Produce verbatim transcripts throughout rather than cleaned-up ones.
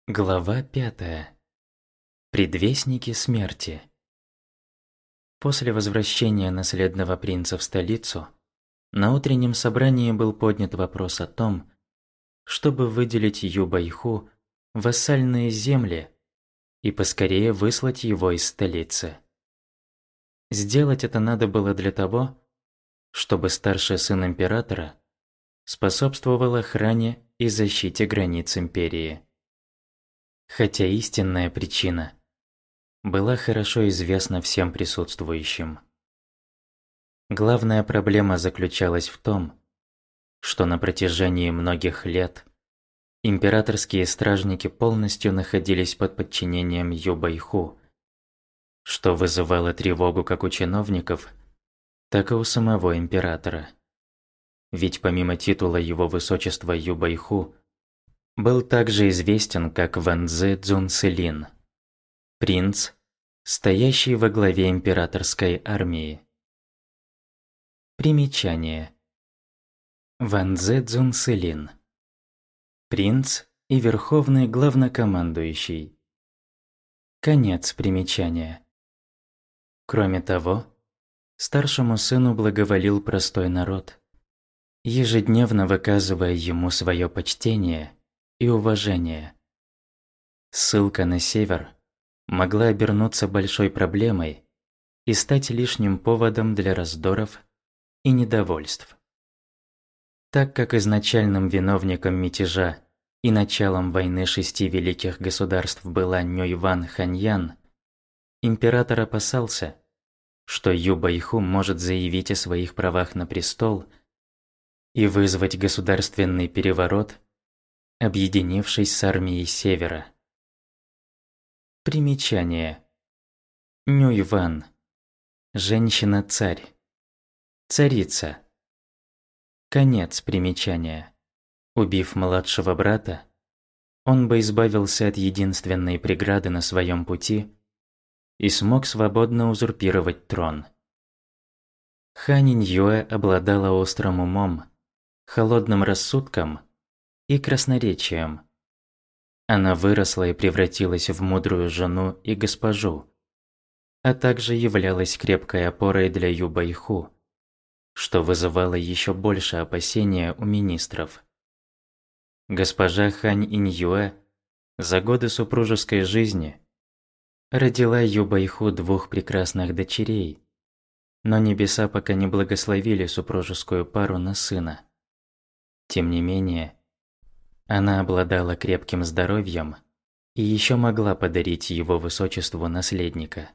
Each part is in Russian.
Глава пятая. Предвестники смерти. После возвращения наследного принца в столицу, на утреннем собрании был поднят вопрос о том, чтобы выделить Ю-Байху вассальные земли и поскорее выслать его из столицы. Сделать это надо было для того, чтобы старший сын императора способствовал охране и защите границ империи. Хотя истинная причина была хорошо известна всем присутствующим. Главная проблема заключалась в том, что на протяжении многих лет императорские стражники полностью находились под подчинением Ю-Байху, что вызывало тревогу как у чиновников, так и у самого императора. Ведь помимо титула его высочества Ю-Байху был также известен как Вэньцзы Цзунцзилин, принц, стоящий во главе императорской армии. Примечание. Вэньцзы Цзунцзилин, принц и верховный главнокомандующий. Конец примечания. Кроме того, старшему сыну благоволил простой народ, ежедневно выказывая ему свое почтение и уважение. Ссылка на север могла обернуться большой проблемой и стать лишним поводом для раздоров и недовольств. Так как изначальным виновником мятежа и началом войны шести великих государств была Нюйван Ханьян, император опасался, что Ю-Байху может заявить о своих правах на престол и вызвать государственный переворот, объединившись с армией Севера. Примечание. Нюйван. Женщина-царь. Царица. Конец примечания. Убив младшего брата, он бы избавился от единственной преграды на своем пути и смог свободно узурпировать трон. Хань Иньюэ обладала острым умом, холодным рассудком и красноречием. Она выросла и превратилась в мудрую жену и госпожу, а также являлась крепкой опорой для Ю-Байху, что вызывало еще больше опасения у министров. Госпожа Хань Иньюэ за годы супружеской жизни родила Ю-Байху двух прекрасных дочерей, но небеса пока не благословили супружескую пару на сына. Тем не менее, она обладала крепким здоровьем и еще могла подарить его высочеству наследника.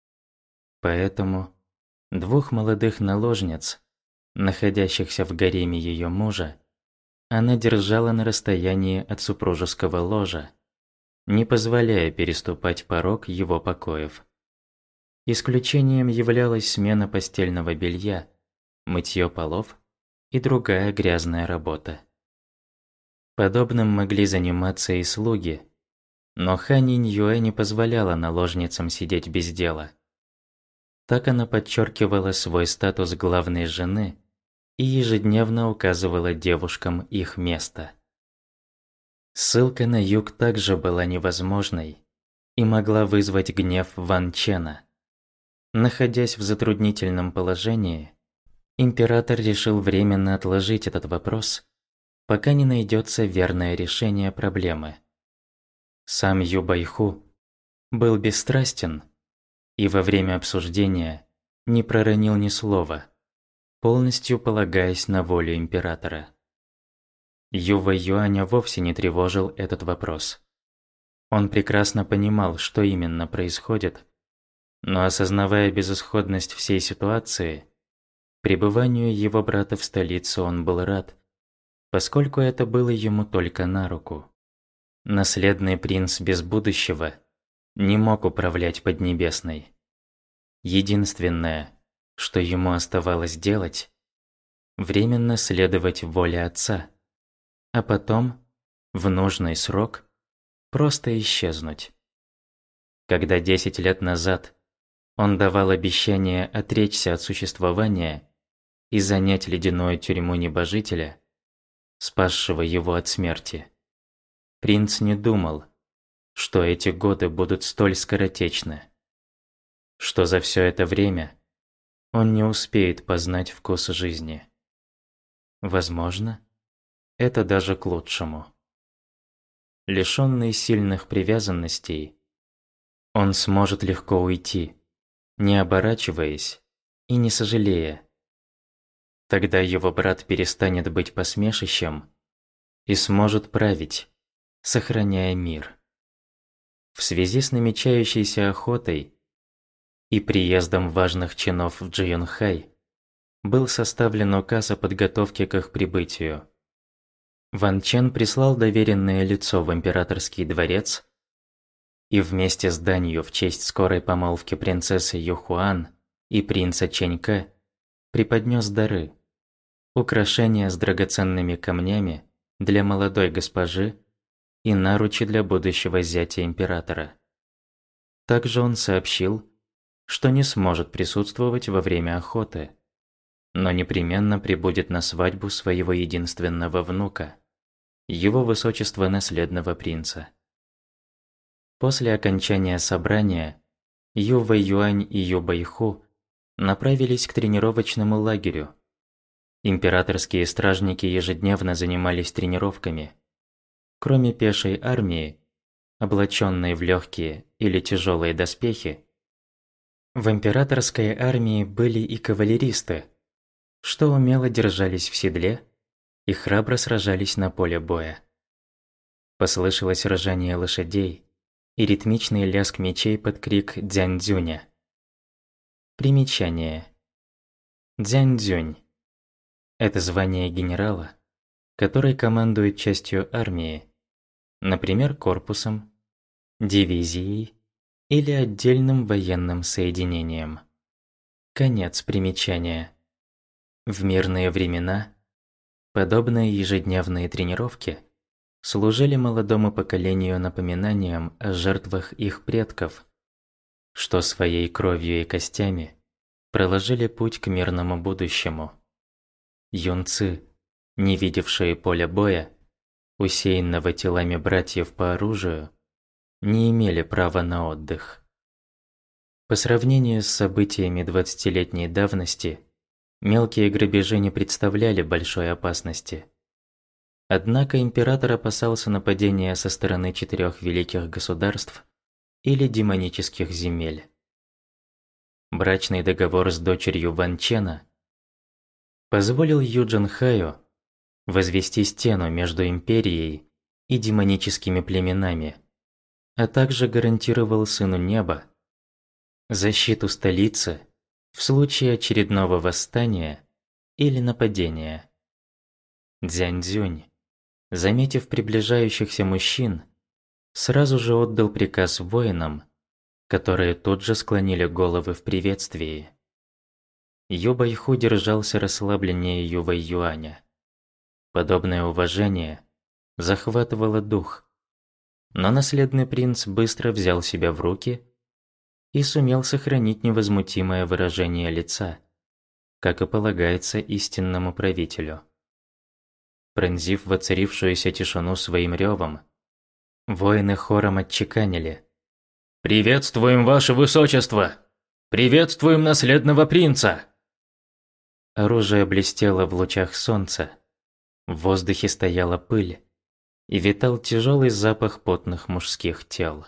Поэтому двух молодых наложниц, находящихся в гареме ее мужа, она держала на расстоянии от супружеского ложа, не позволяя переступать порог его покоев. Исключением являлась смена постельного белья, мытье полов и другая грязная работа. Подобным могли заниматься и слуги, но Хань Иньюэ не позволяла наложницам сидеть без дела. Так она подчеркивала свой статус главной жены и ежедневно указывала девушкам их место. Ссылка на юг также была невозможной и могла вызвать гнев Ван Чена. Находясь в затруднительном положении, император решил временно отложить этот вопрос, пока не найдется верное решение проблемы. Сам Ю-Байху был бесстрастен и во время обсуждения не проронил ни слова, полностью полагаясь на волю императора. Ювэй Юаня вовсе не тревожил этот вопрос. Он прекрасно понимал, что именно происходит, но осознавая безысходность всей ситуации, пребыванию его брата в столице он был рад, поскольку это было ему только на руку. Наследный принц без будущего не мог управлять Поднебесной. Единственное, что ему оставалось делать, временно следовать воле отца, а потом, в нужный срок, просто исчезнуть. Когда десять лет назад он давал обещание отречься от существования и занять ледяную тюрьму небожителя, спасшего его от смерти, принц не думал, что эти годы будут столь скоротечны, что за все это время он не успеет познать вкус жизни. Возможно, это даже к лучшему. Лишённый сильных привязанностей, он сможет легко уйти, не оборачиваясь и не сожалея. Тогда его брат перестанет быть посмешищем и сможет править, сохраняя мир. В связи с намечающейся охотой и приездом важных чинов в Джиюнхай был составлен указ о подготовке к их прибытию. Ван Чен прислал доверенное лицо в императорский дворец и вместе с данью в честь скорой помолвки принцессы Юхуан и принца Чэнька преподнес дары, украшения с драгоценными камнями для молодой госпожи и наручи для будущего зятя императора. Также он сообщил, что не сможет присутствовать во время охоты, но непременно прибудет на свадьбу своего единственного внука, его высочества наследного принца. После окончания собрания Ю Вэйюань и Ю Байху направились к тренировочному лагерю. Императорские стражники ежедневно занимались тренировками. Кроме пешей армии, облаченной в легкие или тяжелые доспехи, в императорской армии были и кавалеристы, что умело держались в седле и храбро сражались на поле боя. Послышалось ржание лошадей и ритмичный лязг мечей под крик «Дзянь-дзюня». Примечание. Дзянь-дзюнь – это звание генерала, который командует частью армии, например, корпусом, дивизией или отдельным военным соединением. Конец примечания. В мирные времена подобные ежедневные тренировки служили молодому поколению напоминанием о жертвах их предков, что своей кровью и костями проложили путь к мирному будущему. Юнцы, не видевшие поля боя, усеянного телами братьев по оружию, не имели права на отдых. По сравнению с событиями двадцатилетней давности, мелкие грабежи не представляли большой опасности. Однако император опасался нападения со стороны четырех великих государств или демонических земель. Брачный договор с дочерью Ван Чена позволил Ю Джинхаю возвести стену между империей и демоническими племенами, а также гарантировал сыну неба защиту столицы в случае очередного восстания или нападения. Дзянь-дзюнь, заметив приближающихся мужчин, сразу же отдал приказ воинам, которые тут же склонили головы в приветствии. Ю Байху держался расслабленнее Ю Вэйюаня. Подобное уважение захватывало дух, но наследный принц быстро взял себя в руки и сумел сохранить невозмутимое выражение лица, как и полагается истинному правителю. Пронзив воцарившуюся тишину своим ревом, воины хором отчеканили: «Приветствуем, ваше высочество! Приветствуем наследного принца!» Оружие блестело в лучах солнца, в воздухе стояла пыль и витал тяжелый запах потных мужских тел.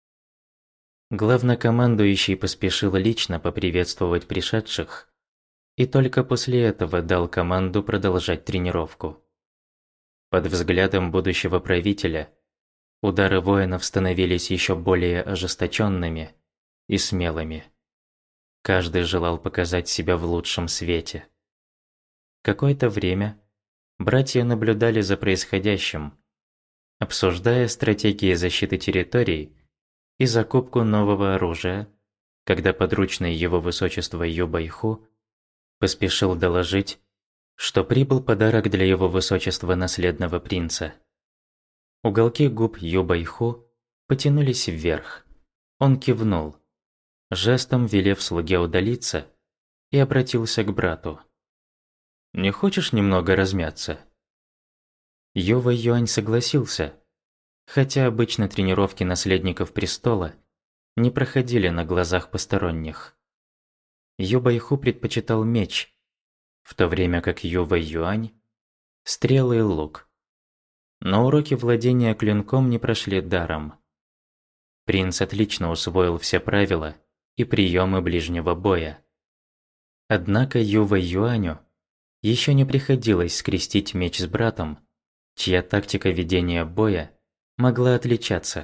Главнокомандующий поспешил лично поприветствовать пришедших и только после этого дал команду продолжать тренировку. Под взглядом будущего правителя удары воинов становились еще более ожесточенными и смелыми. Каждый желал показать себя в лучшем свете. Какое-то время братья наблюдали за происходящим, обсуждая стратегии защиты территорий и закупку нового оружия, когда подручный его высочества Ю Байху поспешил доложить, что прибыл подарок для его высочества наследного принца. Уголки губ Ю Байху потянулись вверх. Он кивнул, жестом велев слуге удалиться, и обратился к брату. «Не хочешь немного размяться?» Ю Вэйюань согласился, хотя обычно тренировки наследников престола не проходили на глазах посторонних. Ю Байху предпочитал меч, в то время как Ю Вэй Юань – стрелы и лук. Но уроки владения клинком не прошли даром. Принц отлично усвоил все правила и приемы ближнего боя. Однако Ю Вэй Юаню еще не приходилось скрестить меч с братом, чья тактика ведения боя могла отличаться.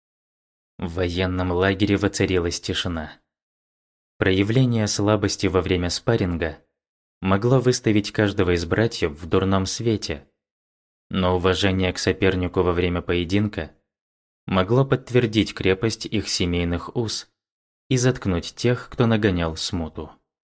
В военном лагере воцарилась тишина. Проявление слабости во время спарринга могло выставить каждого из братьев в дурном свете, но уважение к сопернику во время поединка могло подтвердить крепость их семейных уз и заткнуть тех, кто нагонял смуту.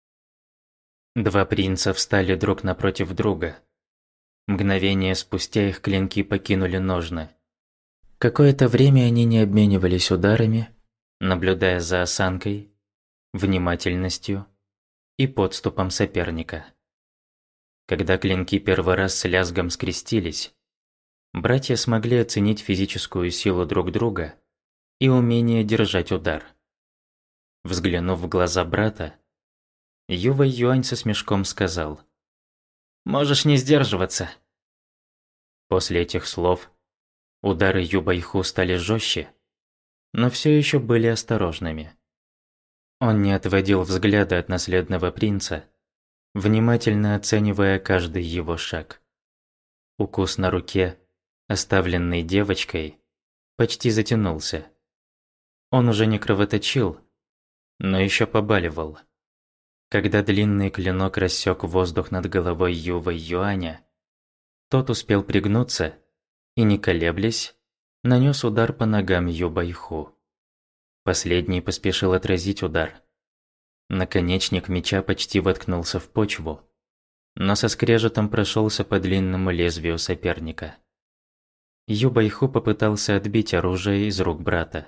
Два принца встали друг напротив друга. Мгновение спустя их клинки покинули ножны. Какое-то время они не обменивались ударами, наблюдая за осанкой, внимательностью и подступом соперника. Когда клинки первый раз с лязгом скрестились, братья смогли оценить физическую силу друг друга и умение держать удар. Взглянув в глаза брата, Ю Вэй Юань со смешком сказал: «Можешь не сдерживаться». После этих слов удары Ю Байху стали жестче, но все еще были осторожными. Он не отводил взгляда от наследного принца, внимательно оценивая каждый его шаг. Укус на руке, оставленный девочкой, почти затянулся. Он уже не кровоточил, но еще побаливал. Когда длинный клинок рассек воздух над головой Ю Вэй Юаня, тот успел пригнуться и, не колеблясь, нанес удар по ногам Ю Байху. Последний поспешил отразить удар. Наконечник меча почти воткнулся в почву, но со скрежетом прошелся по длинному лезвию соперника. Ю Байху попытался отбить оружие из рук брата.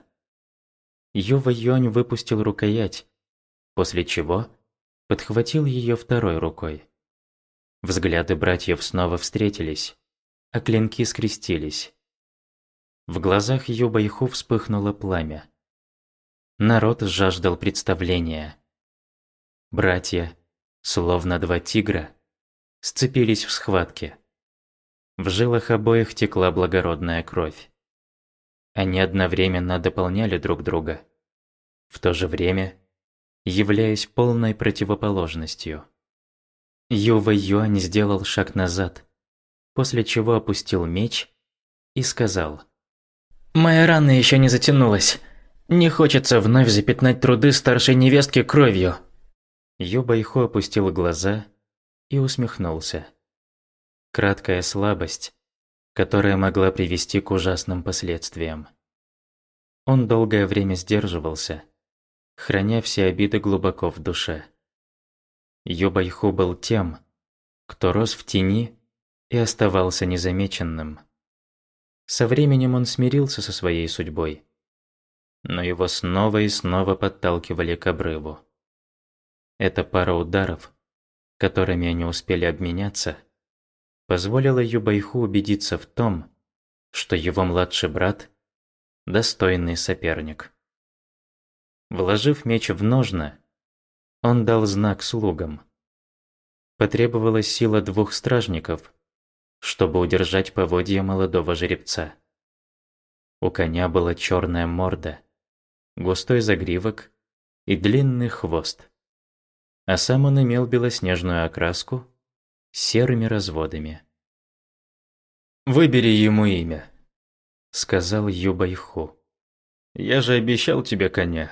Ю Вэй Юань выпустил рукоять, после чего подхватил ее второй рукой. Взгляды братьев снова встретились, а клинки скрестились. В глазах Ю Байху вспыхнуло пламя. Народ жаждал представления. Братья, словно два тигра, сцепились в схватке. В жилах обоих текла благородная кровь. Они одновременно дополняли друг друга, в то же время являясь полной противоположностью. Ю Вэй Юань сделал шаг назад, после чего опустил меч и сказал: «Моя рана еще не затянулась. Не хочется вновь запятнать труды старшей невестки кровью». Ю Байху опустил глаза и усмехнулся. Краткая слабость, которая могла привести к ужасным последствиям. Он долгое время сдерживался, храня все обиды глубоко в душе. Ю Байху был тем, кто рос в тени и оставался незамеченным. Со временем он смирился со своей судьбой, но его снова и снова подталкивали к обрыву. Эта пара ударов, которыми они успели обменяться, позволила Ю Байху убедиться в том, что его младший брат – достойный соперник. Вложив меч в ножны, он дал знак слугам. Потребовалась сила двух стражников, чтобы удержать поводья молодого жеребца. У коня была черная морда, густой загривок и длинный хвост, а сам он имел белоснежную окраску с серыми разводами. «Выбери ему имя», — сказал Ю Байху. «Я же обещал тебе коня».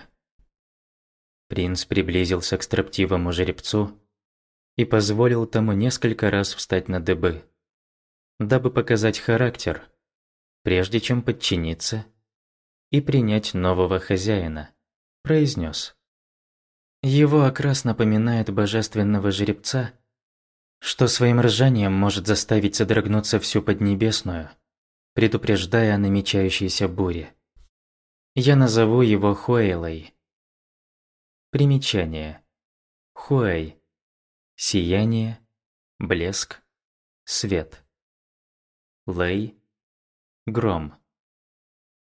Принц приблизился к строптивому жеребцу и позволил тому несколько раз встать на дыбы, дабы показать характер, прежде чем подчиниться и принять нового хозяина, произнес: «Его окрас напоминает божественного жеребца, что своим ржанием может заставить содрогнуться всю Поднебесную, предупреждая о намечающейся буре. Я назову его Хуэйлой». Примечание. Хуэй. Сияние, блеск, свет. Лэй. Гром.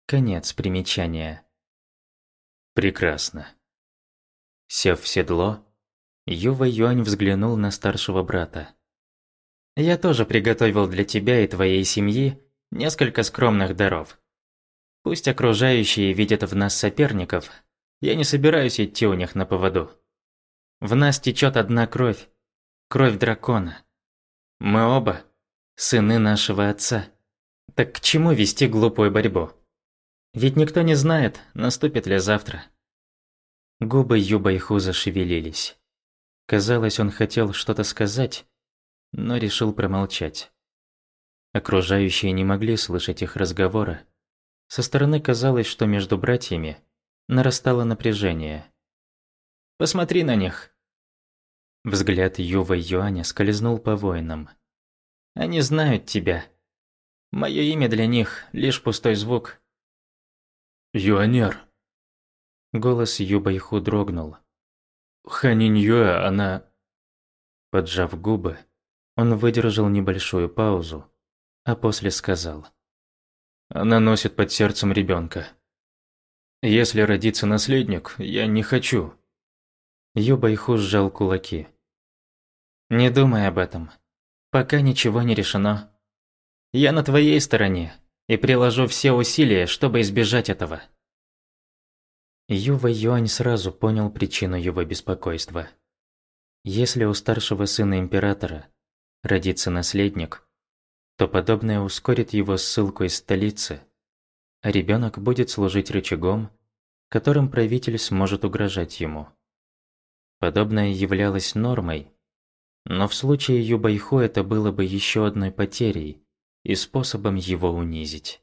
Конец примечания. Прекрасно. Сев в седло, Юва Юань взглянул на старшего брата. «Я тоже приготовил для тебя и твоей семьи несколько скромных даров. Пусть окружающие видят в нас соперников, я не собираюсь идти у них на поводу. В нас течет одна кровь, кровь дракона. Мы оба сыны нашего отца. Так к чему вести глупую борьбу? Ведь никто не знает, наступит ли завтра». Губы Юбайху зашевелились. Казалось, он хотел что-то сказать, но решил промолчать. Окружающие не могли слышать их разговора. Со стороны казалось, что между братьями нарастало напряжение. «Посмотри на них!» Взгляд Юва Юаня скользнул по воинам. «Они знают тебя. Мое имя для них – лишь пустой звук». Юанер. Голос Юбайху дрогнул. Ханинь-Юэ, она... Поджав губы, он выдержал небольшую паузу, а после сказал. Она носит под сердцем ребенка. Если родится наследник, я не хочу. Юбайху сжал кулаки. «Не думай об этом. Пока ничего не решено. Я на твоей стороне и приложу все усилия, чтобы избежать этого». Юва Юань сразу понял причину его беспокойства. Если у старшего сына императора родится наследник, то подобное ускорит его ссылку из столицы, а ребенок будет служить рычагом, которым правитель сможет угрожать ему. Подобное являлось нормой, но в случае Юбайху это было бы еще одной потерей и способом его унизить.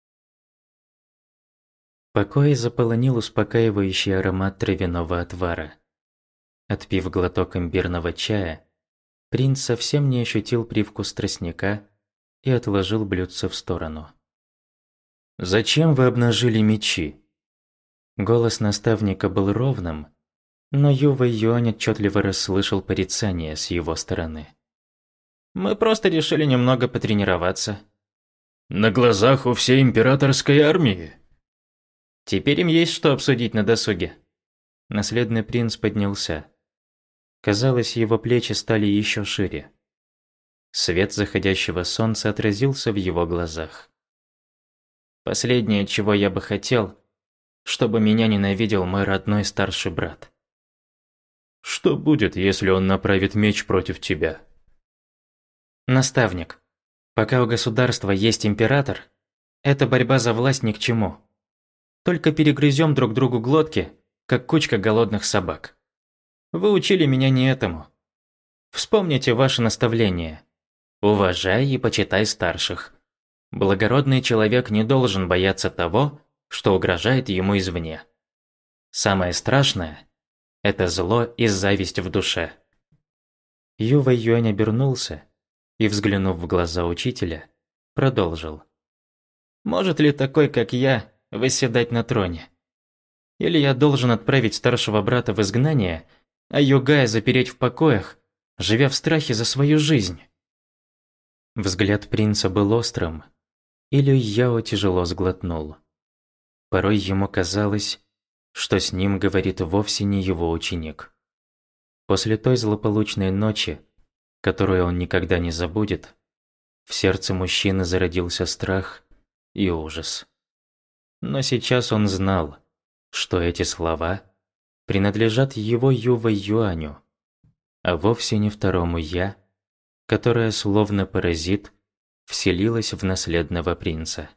Покой заполонил успокаивающий аромат травяного отвара. Отпив глоток имбирного чая, принц совсем не ощутил привкус тростника и отложил блюдце в сторону. «Зачем вы обнажили мечи?» Голос наставника был ровным, но Юва Юань отчетливо расслышал порицание с его стороны. «Мы просто решили немного потренироваться». «На глазах у всей императорской армии?» «Теперь им есть что обсудить на досуге». Наследный принц поднялся. Казалось, его плечи стали еще шире. Свет заходящего солнца отразился в его глазах. «Последнее, чего я бы хотел, чтобы меня ненавидел мой родной старший брат». «Что будет, если он направит меч против тебя?» «Наставник, пока у государства есть император, эта борьба за власть ни к чему. Только перегрызем друг другу глотки, как кучка голодных собак. Вы учили меня не этому. Вспомните ваше наставление. Уважай и почитай старших. Благородный человек не должен бояться того, что угрожает ему извне. Самое страшное – это зло и зависть в душе». Юва Юань обернулся и, взглянув в глаза учителя, продолжил. «Может ли такой, как я, восседать на троне? Или я должен отправить старшего брата в изгнание, а Югая запереть в покоях, живя в страхе за свою жизнь?» Взгляд принца был острым, и Люй Яо тяжело сглотнул. Порой ему казалось, что с ним говорит вовсе не его ученик. После той злополучной ночи, которую он никогда не забудет, в сердце мужчины зародился страх и ужас. Но сейчас он знал, что эти слова принадлежат его Юва Юаню, а вовсе не второму «я», которое, словно паразит, вселилось в наследного принца.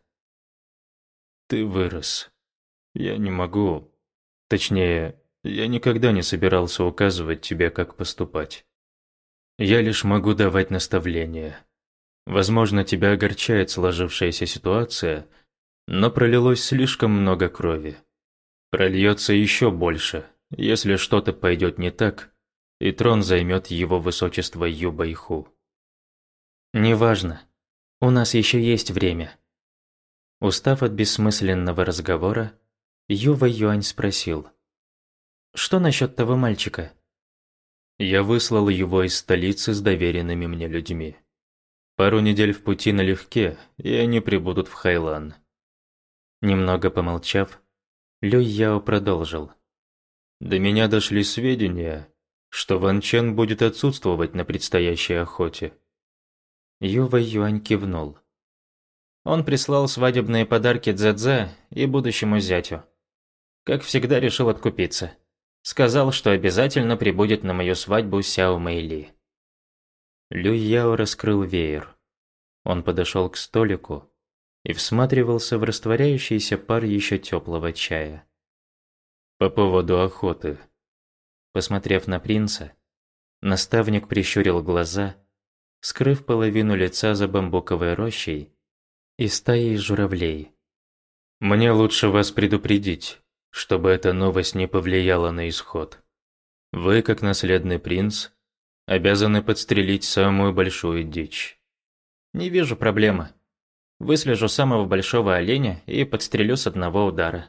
«Ты вырос. Я не могу... Точнее, я никогда не собирался указывать тебе, как поступать. Я лишь могу давать наставления. Возможно, тебя огорчает сложившаяся ситуация, но пролилось слишком много крови. Прольется еще больше, если что-то пойдет не так, и трон займет его высочество Юбайху». «Неважно. У нас еще есть время». Устав от бессмысленного разговора, Юва Юань спросил. «Что насчет того мальчика?» Я выслал его из столицы с доверенными мне людьми. Пару недель в пути налегке, и они прибудут в Хайлан. Немного помолчав, Люй Яо продолжил. До меня дошли сведения, что Ван Чен будет отсутствовать на предстоящей охоте. Ю Вэй Юань кивнул. Он прислал свадебные подарки Цзэцзэ и будущему зятю. Как всегда, решил откупиться. Сказал, что обязательно прибудет на мою свадьбу Сяо Мэйли. Люй Яо раскрыл веер. Он подошел к столику и всматривался в растворяющийся пар еще теплого чая. По поводу охоты. Посмотрев на принца, наставник прищурил глаза, скрыв половину лица за бамбуковой рощей и стаей журавлей. Мне лучше вас предупредить, чтобы эта новость не повлияла на исход. Вы, как наследный принц, обязаны подстрелить самую большую дичь. Не вижу проблемы. Выслежу самого большого оленя и подстрелю с одного удара.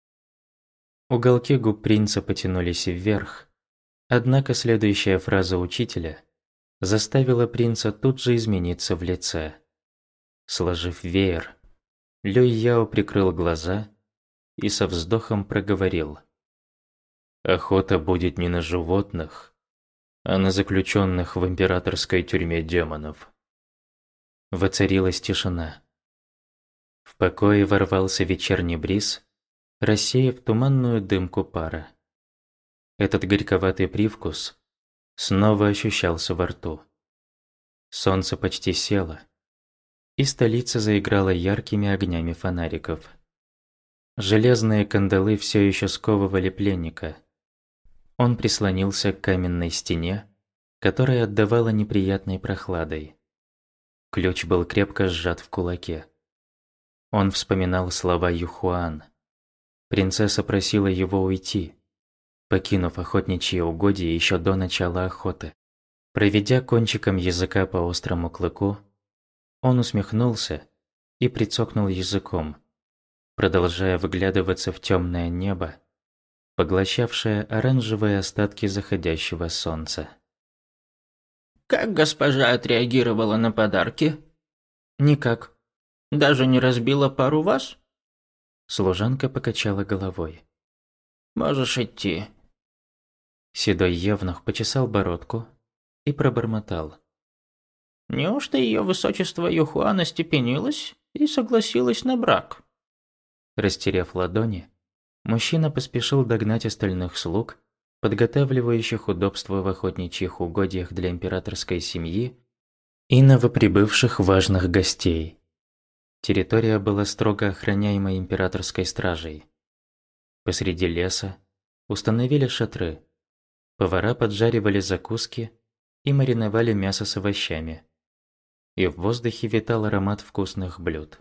Уголки губ принца потянулись вверх, однако следующая фраза учителя заставила принца тут же измениться в лице. Сложив веер, Люй Яо прикрыл глаза и со вздохом проговорил. Охота будет не на животных, а на заключенных в императорской тюрьме демонов. Воцарилась тишина. В покое ворвался вечерний бриз, рассеяв туманную дымку пара. Этот горьковатый привкус снова ощущался во рту. Солнце почти село, и столица заиграла яркими огнями фонариков. Железные кандалы все еще сковывали пленника. Он прислонился к каменной стене, которая отдавала неприятной прохладой. Ключ был крепко сжат в кулаке. Он вспоминал слова Юхуан. Принцесса просила его уйти, покинув охотничьи угодья еще до начала охоты. Проведя кончиком языка по острому клыку, он усмехнулся и прицокнул языком, продолжая выглядываться в темное небо, поглощавшее оранжевые остатки заходящего солнца. «Как госпожа отреагировала на подарки?» «Никак. Даже не разбила пару вас?» Служанка покачала головой. «Можешь идти». Седой евнух почесал бородку и пробормотал. «Неужто ее высочество Юхуан остепенилась и согласилась на брак?» Растеряв ладони, мужчина поспешил догнать остальных слуг, подготавливающих удобства в охотничьих угодьях для императорской семьи и новоприбывших важных гостей. Территория была строго охраняема императорской стражей. Посреди леса установили шатры. Повара поджаривали закуски и мариновали мясо с овощами. И в воздухе витал аромат вкусных блюд.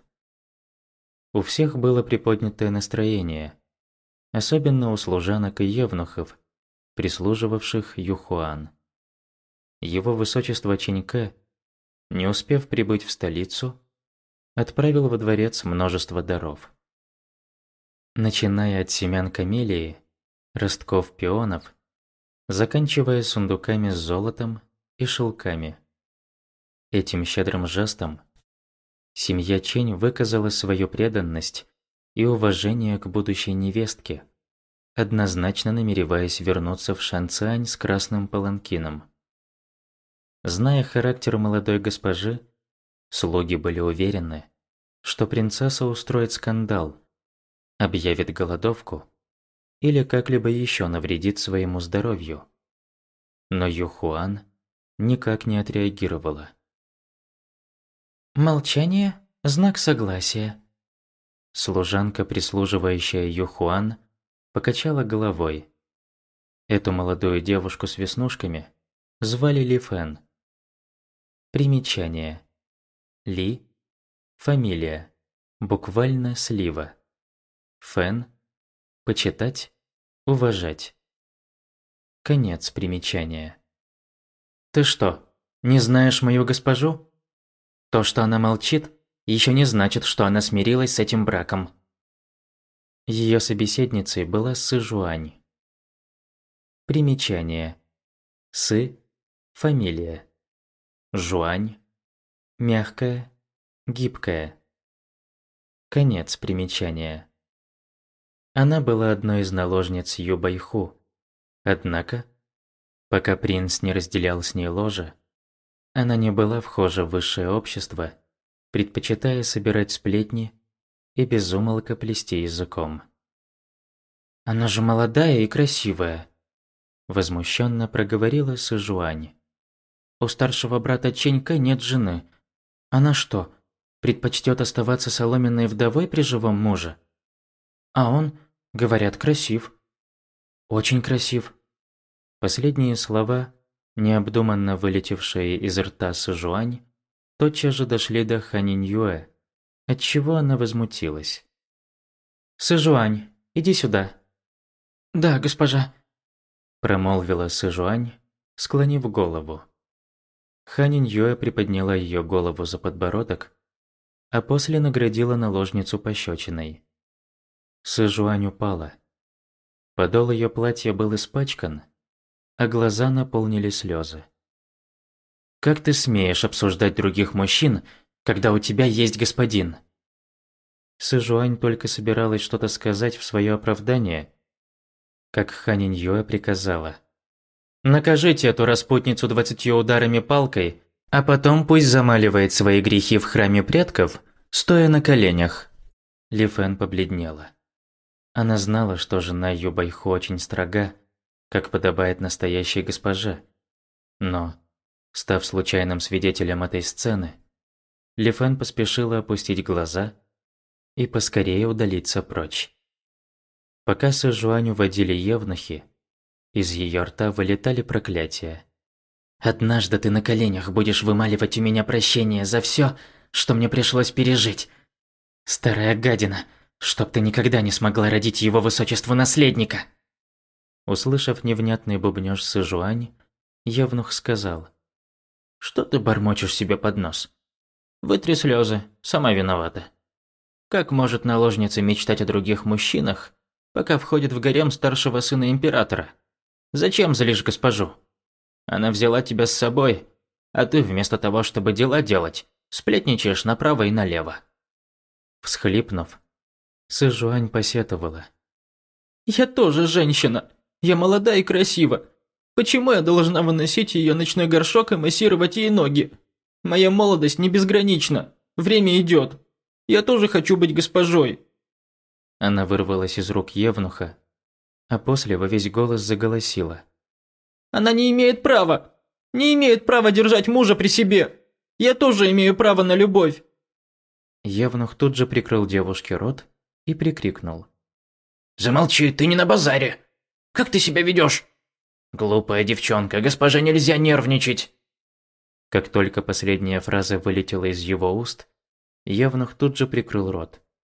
У всех было приподнятое настроение, особенно у служанок и евнухов, прислуживавших Юхуан. Его высочество Чиньке, не успев прибыть в столицу, отправил во дворец множество даров. Начиная от семян камелии, ростков пионов, заканчивая сундуками с золотом и шелками. Этим щедрым жестом семья Чэнь выказала свою преданность и уважение к будущей невестке, однозначно намереваясь вернуться в Шанцань с красным паланкином. Зная характер молодой госпожи, слуги были уверены, что принцесса устроит скандал, объявит голодовку или как-либо еще навредит своему здоровью. Но Юхуан никак не отреагировала. «Молчание – знак согласия». Служанка, прислуживающая Юхуан, покачала головой. Эту молодую девушку с веснушками звали Ли Фэн. Примечание. Ли – фамилия, буквально слива. Фэн – почитать, уважать. Конец примечания. «Ты что, не знаешь мою госпожу? То, что она молчит, еще не значит, что она смирилась с этим браком». Ее собеседницей была Сы Жуань. Примечание. Сы – фамилия. Жуань – мягкая, гибкая. Конец примечания. Она была одной из наложниц Ю Байху. Однако, пока принц не разделял с ней ложе, она не была вхожа в высшее общество, предпочитая собирать сплетни и безумолко плести языком. «Она же молодая и красивая», – возмущенно проговорила Сыжуань. «У старшего брата Ченька нет жены. Она что, предпочтет оставаться соломенной вдовой при живом муже? А он, говорят, красив. Очень красив». Последние слова, необдуманно вылетевшие из рта Сыжуань, тотчас же дошли до Ханиньюэ, отчего она возмутилась. «Сыжуань, иди сюда». «Да, госпожа», – промолвила Сыжуань, склонив голову. Ханиньюэ приподняла ее голову за подбородок, а после наградила наложницу пощечиной. Сыжуань упала. Подол ее платья был испачкан, а глаза наполнили слезы. «Как ты смеешь обсуждать других мужчин, когда у тебя есть господин?» Сыжуань только собиралась что-то сказать в свое оправдание, как Ханиньюэ приказала: «Накажите эту распутницу двадцатью ударами палкой, а потом пусть замаливает свои грехи в храме предков, стоя на коленях». Ли Фэн побледнела. Она знала, что жена Ю Байху очень строга, как подобает настоящей госпоже. Но, став случайным свидетелем этой сцены, Ли Фэн поспешила опустить глаза и поскорее удалиться прочь. Пока Сыжуань уводили евнухи, из ее рта вылетали проклятия. «Однажды ты на коленях будешь вымаливать у меня прощение за все, что мне пришлось пережить. Старая гадина, чтоб ты никогда не смогла родить его высочеству наследника!» Услышав невнятный бубнёж Сыжуань, евнух сказал: «Что ты бормочешь себе под нос? Вытри слезы, сама виновата. Как может наложница мечтать о других мужчинах, пока входит в гарем старшего сына императора? Зачем злишь госпожу? Она взяла тебя с собой, а ты вместо того, чтобы дела делать, сплетничаешь направо и налево». Всхлипнув, Сыжуань посетовала: «Я тоже женщина. Я молода и красива. Почему я должна выносить ее ночной горшок и массировать ей ноги? Моя молодость не безгранична. Время идет. Я тоже хочу быть госпожой». Она вырвалась из рук евнуха, а после во весь голос заголосила: «Она не имеет права! Не имеет права держать мужа при себе! Я тоже имею право на любовь!» Евнух тут же прикрыл девушке рот и прикрикнул: «Замолчи, ты не на базаре! Как ты себя ведешь? Глупая девчонка, госпоже нельзя нервничать!» Как только последняя фраза вылетела из его уст, евнух тут же прикрыл рот.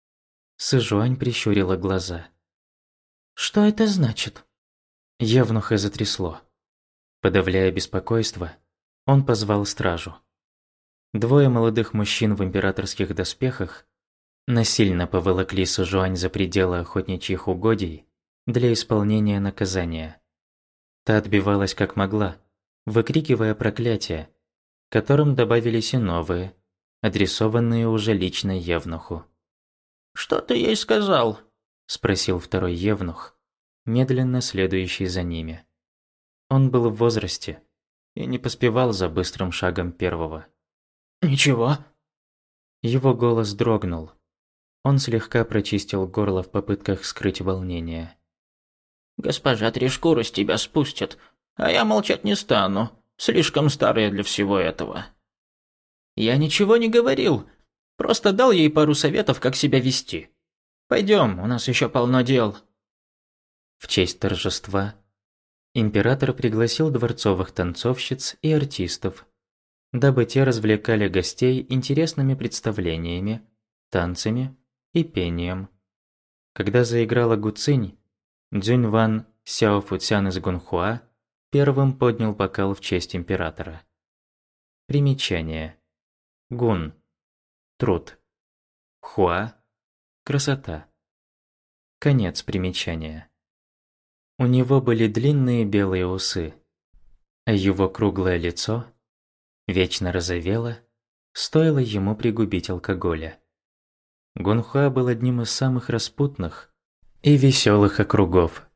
Сыжуань прищурила глаза. «Что это значит?» Евнуха затрясло. Подавляя беспокойство, он позвал стражу. Двое молодых мужчин в императорских доспехах насильно поволокли Сыжуань за пределы охотничьих угодий для исполнения наказания. Та отбивалась как могла, выкрикивая проклятия, к которым добавились и новые, адресованные уже лично евнуху. «Что ты ей сказал?» – спросил второй евнух, медленно следующий за ними. Он был в возрасте и не поспевал за быстрым шагом первого. «Ничего». Его голос дрогнул. Он слегка прочистил горло в попытках скрыть волнение. «Госпожа три шкуры с тебя спустят, а я молчать не стану. Слишком старая для всего этого». «Я ничего не говорил. Просто дал ей пару советов, как себя вести. Пойдем, у нас еще полно дел». В честь торжества император пригласил дворцовых танцовщиц и артистов, дабы те развлекали гостей интересными представлениями, танцами и пением. Когда заиграла гуцинь, Цзюньван Сяофуцян из Гунхуа первым поднял бокал в честь императора. Примечание. Гун – труд. Хуа – красота. Конец примечания. У него были длинные белые усы, а его круглое лицо вечно розовело, стоило ему пригубить алкоголя. Гунхуа был одним из самых распутных и веселых округов.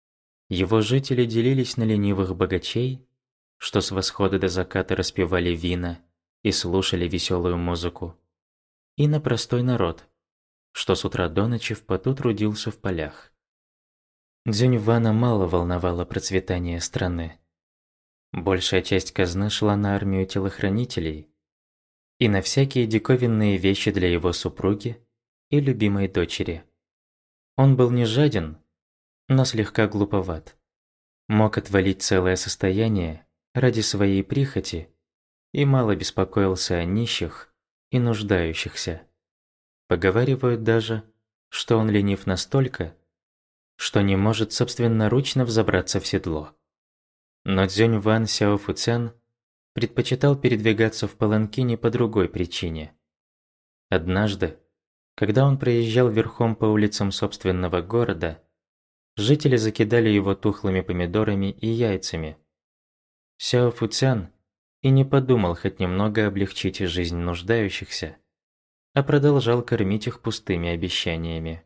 Его жители делились на ленивых богачей, что с восхода до заката распивали вина и слушали веселую музыку, и на простой народ, что с утра до ночи в поту трудился в полях. Цзюньвана мало волновало процветание страны. Большая часть казны шла на армию телохранителей и на всякие диковинные вещи для его супруги и любимой дочери. Он был не жаден, но слегка глуповат. Мог отвалить целое состояние ради своей прихоти и мало беспокоился о нищих и нуждающихся. Поговаривают даже, что он ленив настолько, что не может собственноручно взобраться в седло. Но Цзюньван Сяо Фуцян предпочитал передвигаться в паланкине по другой причине. Однажды, когда он проезжал верхом по улицам собственного города, жители закидали его тухлыми помидорами и яйцами. Сяо Фуцян и не подумал хоть немного облегчить жизнь нуждающихся, а продолжал кормить их пустыми обещаниями.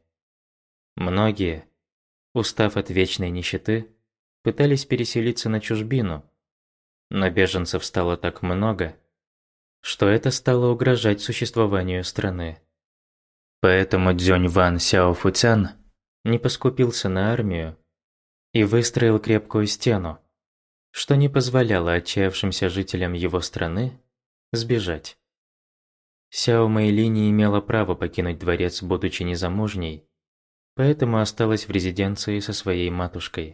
Многие, устав от вечной нищеты, пытались переселиться на чужбину, но беженцев стало так много, что это стало угрожать существованию страны. Поэтому Цзюньван Сяо Фуцян не поскупился на армию и выстроил крепкую стену, что не позволяло отчаявшимся жителям его страны сбежать. Сяо Мэйли не имела права покинуть дворец, будучи незамужней, поэтому осталась в резиденции со своей матушкой.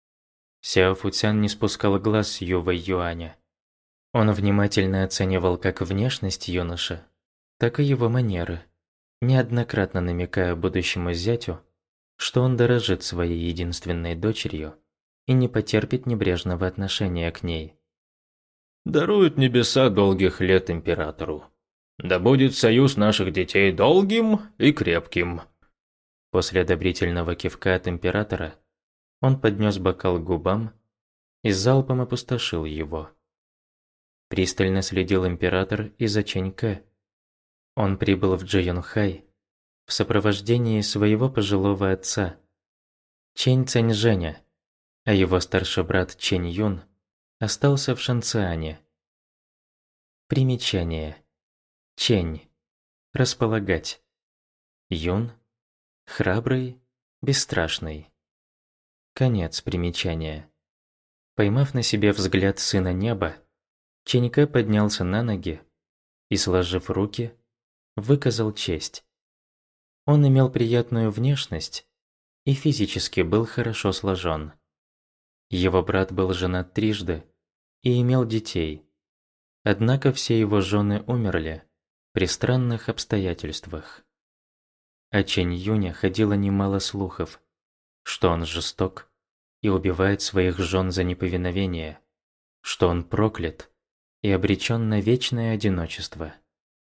Сяо Фуцян не спускал глаз с Ювэй Юаня. Он внимательно оценивал как внешность юноши, так и его манеры, неоднократно намекая будущему зятю, что он дорожит своей единственной дочерью и не потерпит небрежного отношения к ней. «Даруют небеса долгих лет императору. Да будет союз наших детей долгим и крепким». После одобрительного кивка от императора он поднес бокал к губам и залпом опустошил его. Пристально следил император и за Чэнь Кэ. Он прибыл в Джэйюнхай в сопровождении своего пожилого отца, Чэнь Цэньжэня, а его старший брат Чэнь Юн остался в Шанциане. Примечание. Чэнь – располагать. Юн – храбрый, бесстрашный. Конец примечания. Поймав на себе взгляд сына неба, Чэнь Кэ поднялся на ноги и, сложив руки, выказал честь. Он имел приятную внешность и физически был хорошо сложен. Его брат был женат трижды и имел детей, однако все его жены умерли при странных обстоятельствах. О Чэнь Юне ходило немало слухов, что он жесток и убивает своих жен за неповиновение, что он проклят и обречен на вечное одиночество.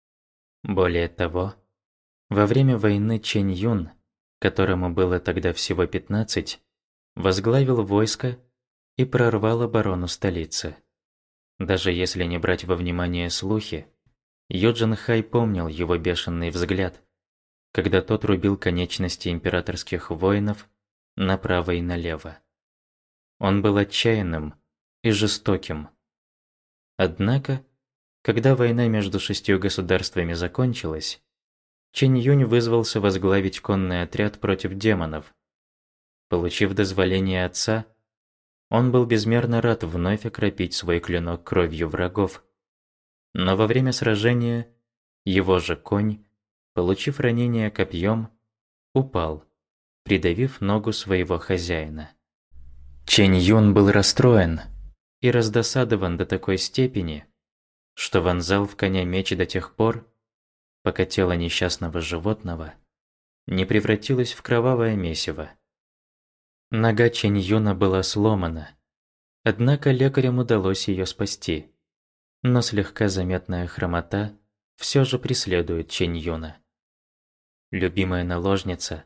Более того, во время войны Чэнь Юн, которому было тогда всего пятнадцать, возглавил войско и прорвал оборону столицы. Даже если не брать во внимание слухи, Юджин Хай помнил его бешеный взгляд, когда тот рубил конечности императорских воинов направо и налево. Он был отчаянным и жестоким. Однако, когда война между шестью государствами закончилась, Чэнь Юнь вызвался возглавить конный отряд против демонов. Получив дозволение отца, он был безмерно рад вновь окропить свой клинок кровью врагов. Но во время сражения его же конь, получив ранение копьем, упал, придавив ногу своего хозяина. Чэнь Юн был расстроен и раздосадован до такой степени, что вонзал в коня меч до тех пор, пока тело несчастного животного не превратилось в кровавое месиво. Нога Чэнь Юна была сломана, однако лекарям удалось ее спасти, но слегка заметная хромота все же преследует Чэнь Юна. Любимая наложница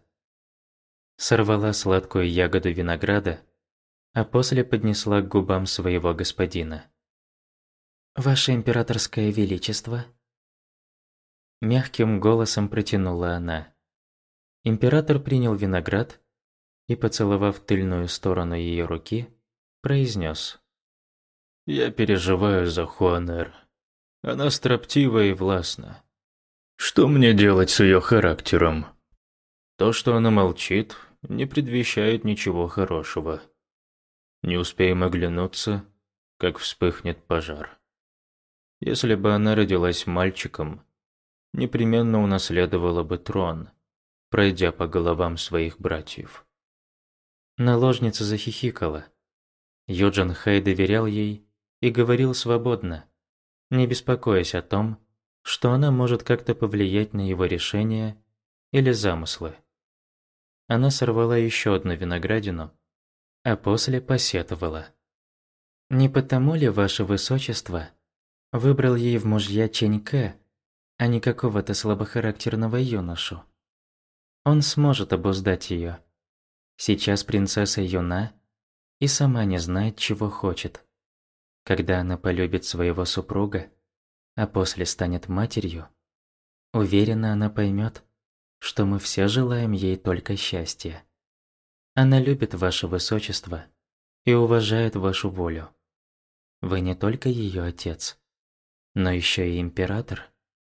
сорвала сладкую ягоду винограда, а после поднесла к губам своего господина. «Ваше императорское величество». Мягким голосом протянула она. Император принял виноград и, поцеловав тыльную сторону ее руки, произнес: «Я переживаю за Хуанер. Она строптива и властна. Что мне делать с ее характером? То, что она молчит, не предвещает ничего хорошего. Не успеем оглянуться, как вспыхнет пожар. Если бы она родилась мальчиком, непременно унаследовала бы трон, пройдя по головам своих братьев». Наложница захихикала. Юджин Хэй доверял ей и говорил свободно, не беспокоясь о том, что она может как-то повлиять на его решения или замыслы. Она сорвала еще одну виноградину, а после посетовала: «Не потому ли, ваше высочество, выбрал ей в мужья Чэнь Кэ, а не какого-то слабохарактерного юношу? Он сможет обуздать ее. Сейчас принцесса юна и сама не знает, чего хочет. Когда она полюбит своего супруга, а после станет матерью, уверена, она поймет, что мы все желаем ей только счастья. Она любит ваше высочество и уважает вашу волю. Вы не только ее отец, но еще и император».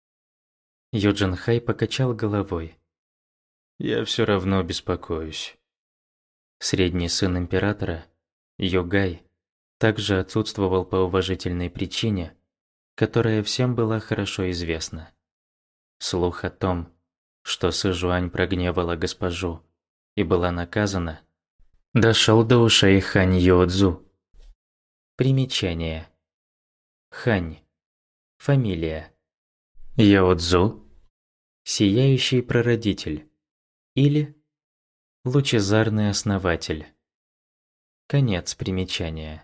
Юджин Хэй покачал головой. «Я все равно беспокоюсь». Средний сын императора, Югай, также отсутствовал по уважительной причине, которая всем была хорошо известна. Слух о том, что Сы Жуань прогневала госпожу и была наказана, дошел до ушей Хань Юодзу. Примечание. Хань. Фамилия. Юодзу. Сияющий прародитель. Или лучезарный основатель. Конец примечания.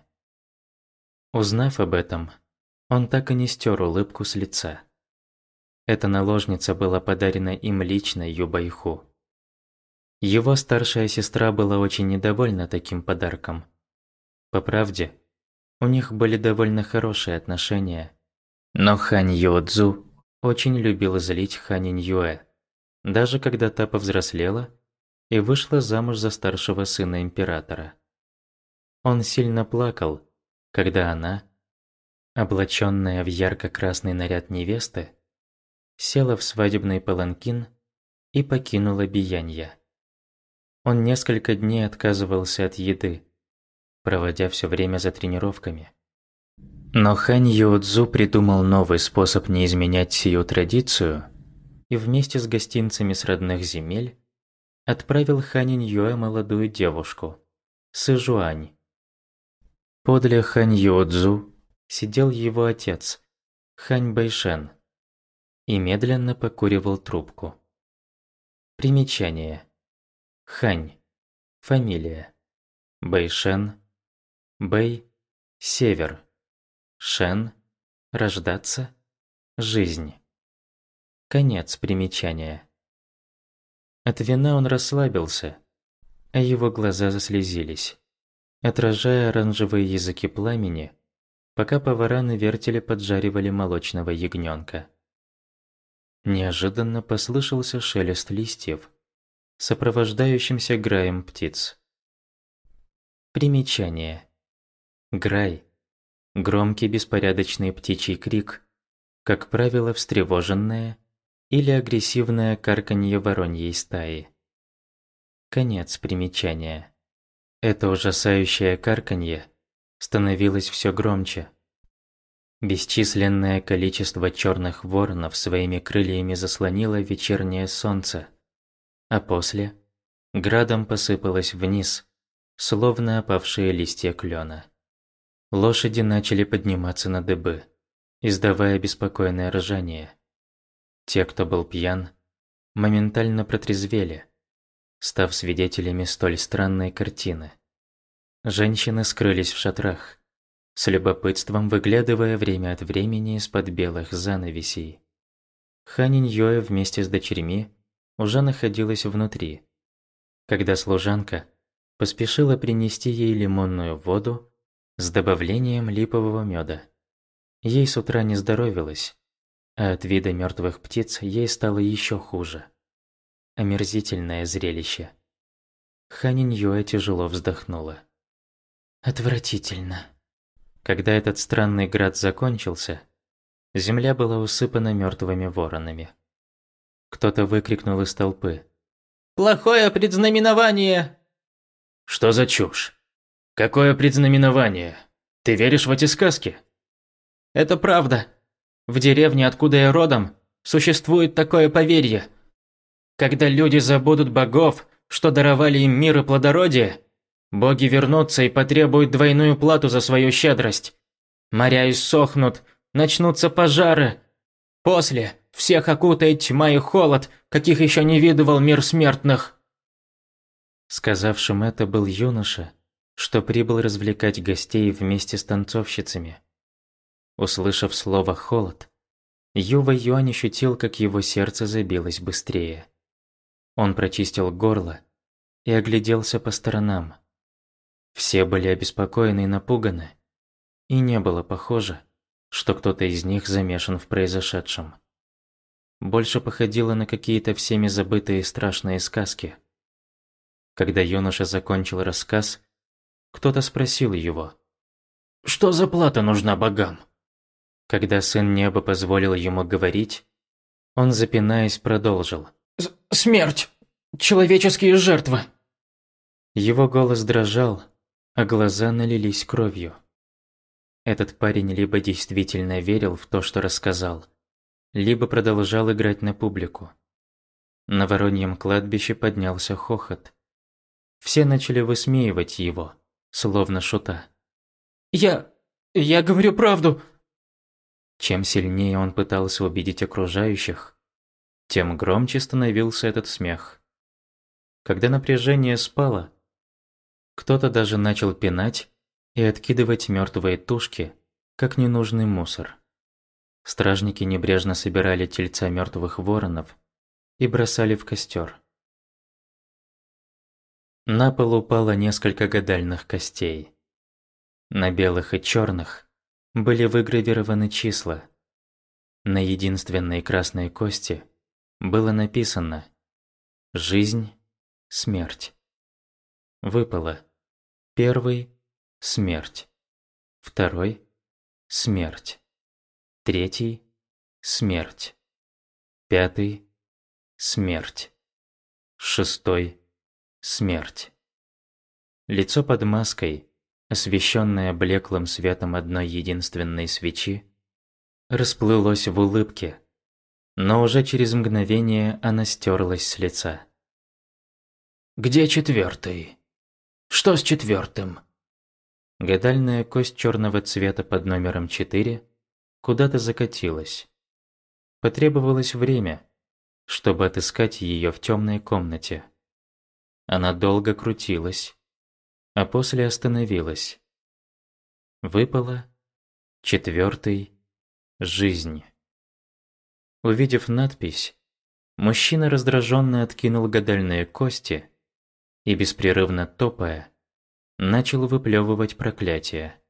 Узнав об этом, он так и не стер улыбку с лица. Эта наложница была подарена им лично Юбайху. Его старшая сестра была очень недовольна таким подарком. По правде, у них были довольно хорошие отношения, но Хань Юодзу очень любил злить Хань Юэ, даже когда та повзрослела и вышла замуж за старшего сына императора. Он сильно плакал, когда она, облаченная в ярко-красный наряд невесты, села в свадебный паланкин и покинула Биянья. Он несколько дней отказывался от еды, проводя все время за тренировками. Но Хань Юодзу придумал новый способ не изменять сию традицию и вместе с гостинцами с родных земель отправил Хань Юэ молодую девушку, Сы Жуань. Подле Хань Юодзу сидел его отец, Хань Бэйшэн, и медленно покуривал трубку. Примечание. Хань. Фамилия. Бэйшэн. Бэй. Север. Шэн. Рождаться. Жизнь. Конец примечания. От вина он расслабился, а его глаза заслезились, отражая оранжевые языки пламени, пока повара на вертеле поджаривали молочного ягненка. Неожиданно послышался шелест листьев, сопровождающимся граем птиц. Примечание. Грай. Громкий беспорядочный птичий крик, как правило, встревоженное или агрессивное карканье вороньей стаи. Конец примечания. Это ужасающее карканье становилось все громче. Бесчисленное количество черных воронов своими крыльями заслонило вечернее солнце, а после градом посыпалось вниз, словно опавшие листья клена. Лошади начали подниматься на дыбы, издавая беспокойное ржание. Те, кто был пьян, моментально протрезвели, став свидетелями столь странной картины. Женщины скрылись в шатрах, с любопытством выглядывая время от времени из-под белых занавесей. Хань Юэ вместе с дочерьми уже находилась внутри, когда служанка поспешила принести ей лимонную воду с добавлением липового меда. Ей с утра не здоровилось, а от вида мертвых птиц ей стало еще хуже. Омерзительное зрелище. Хань Ньюэ тяжело вздохнула. Отвратительно. Когда этот странный град закончился, земля была усыпана мертвыми воронами. Кто-то выкрикнул из толпы: «Плохое предзнаменование!» «Что за чушь? Какое предзнаменование? Ты веришь в эти сказки?» «Это правда. В деревне, откуда я родом, существует такое поверье. Когда люди забудут богов, что даровали им мир и плодородие, боги вернутся и потребуют двойную плату за свою щедрость. Моря иссохнут, начнутся пожары. После всех окутает тьма и холод, каких еще не видывал мир смертных». Сказавшим это был юноша, что прибыл развлекать гостей вместе с танцовщицами. Услышав слово «холод», Юва Юань ощутил, как его сердце забилось быстрее. Он прочистил горло и огляделся по сторонам. Все были обеспокоены и напуганы, и не было похоже, что кто-то из них замешан в произошедшем. Больше походило на какие-то всеми забытые страшные сказки. Когда юноша закончил рассказ, кто-то спросил его: «Что за плата нужна богам?» Когда сын неба позволил ему говорить, он, запинаясь, продолжил: «Смерть! Человеческие жертвы!» Его голос дрожал, а глаза налились кровью. Этот парень либо действительно верил в то, что рассказал, либо продолжал играть на публику. На Вороньем кладбище поднялся хохот. Все начали высмеивать его, словно шута. «Я... я говорю правду!» Чем сильнее он пытался убедить окружающих, тем громче становился этот смех. Когда напряжение спало, кто-то даже начал пинать и откидывать мертвые тушки, как ненужный мусор. Стражники небрежно собирали тельца мертвых воронов и бросали в костер. На пол упало несколько гадальных костей. На белых и черных были выгравированы числа. На единственной красной кости было написано «Жизнь, смерть». Выпало: первый – смерть, второй – смерть, третий – смерть, пятый – смерть, шестой – смерть. Лицо под маской, освещенное блеклым светом одной единственной свечи, расплылось в улыбке, но уже через мгновение она стерлась с лица. «Где четвертый? Что с четвертым?» Гадальная кость черного цвета под номером четыре куда-то закатилась. Потребовалось время, чтобы отыскать ее в темной комнате. Она долго крутилась, а после остановилась. Выпала четвертый – жизнь. Увидев надпись, мужчина раздраженно откинул гадальные кости и, беспрерывно топая, начал выплевывать проклятие.